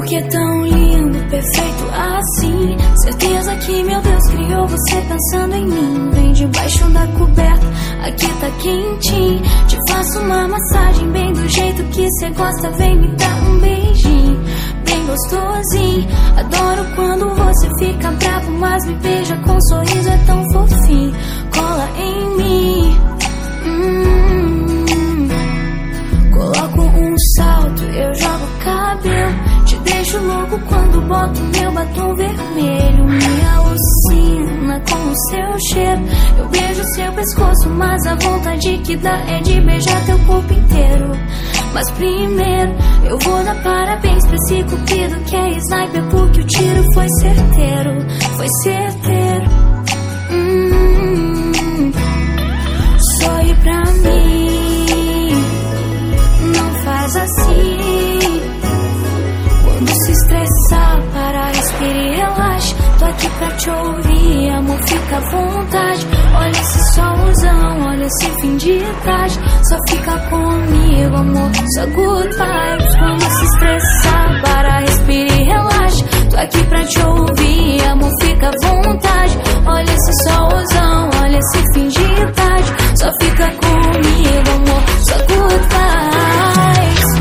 Porque é tão lindo, perfeito assim. Certeza que meu Deus criou você pensando em mim. Vem debaixo da coberta, aqui tá quentinho. Te faço uma massagem bem do jeito que cê gosta. Vem me dar um beijinho, bem gostosinho. Adoro quando você fica bravo, mas me beija com um sorriso, é tão fofinho. Cola em mim, coloco um salto, eu jogo cabelo. Te deixo louco quando boto meu batom vermelho. Me alucina com o seu cheiro. Eu beijo seu pescoço, mas a vontade que dá é de beijar teu corpo inteiro. Mas primeiro eu vou dar parabéns pra esse cupido que é sniper, porque o tiro foi certeiro. Foi certeiro. Sorri pra mim, não faz assim. Quando se estressar, para, respire e relaxe. Tô aqui pra te ouvir, amor, fica à vontade. Olha esse solzão, olha esse fim de tarde. Só fica comigo, amor, só good vibes. Quando se estressar, para, respire e relaxe. Tô aqui pra te ouvir, amor, fica à vontade. Olha esse solzão, olha esse fim de tarde. Só fica comigo, amor, só good vibes.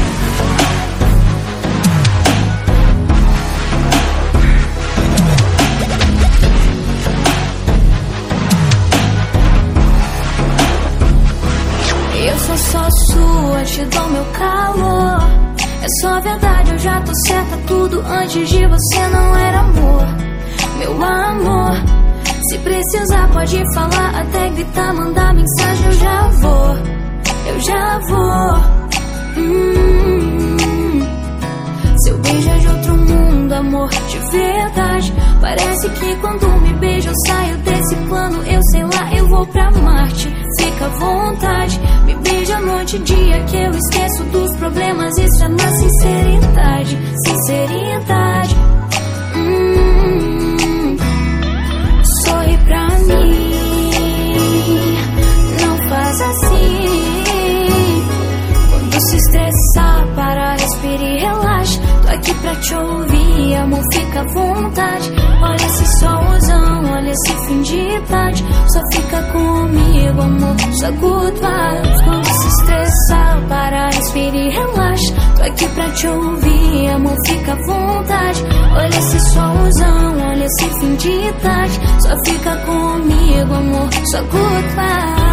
Eu sou só sua, te dou meu calor. É só verdade, eu já tô certa. Tudo antes de você não era amor, meu amor. Se precisar pode falar, até gritar, mandar mensagem. Eu já vou, eu já vou. Seu beijo é de outro mundo, amor, de verdade. Parece que quando me beija eu saio desse plano. Eu sei lá, eu vou pra Marte. Fica à vontade, me beija noite e dia, que eu esqueço dos problemas. Isso é na sinceridade, sinceridade. Sorri pra mim, não faz assim. Quando se estressar, para, respire e relaxe. Tô aqui pra te ouvir, amor, fica à vontade. Olha esse solzão, olha esse fim de tarde. Só fica comigo, amor, só good vibes. Quando se estressar, para, respire e relaxe. Tô aqui pra te ouvir, amor, fica à vontade. Olha esse solzão, olha esse fim de tarde. Só fica comigo, amor, só good vibes.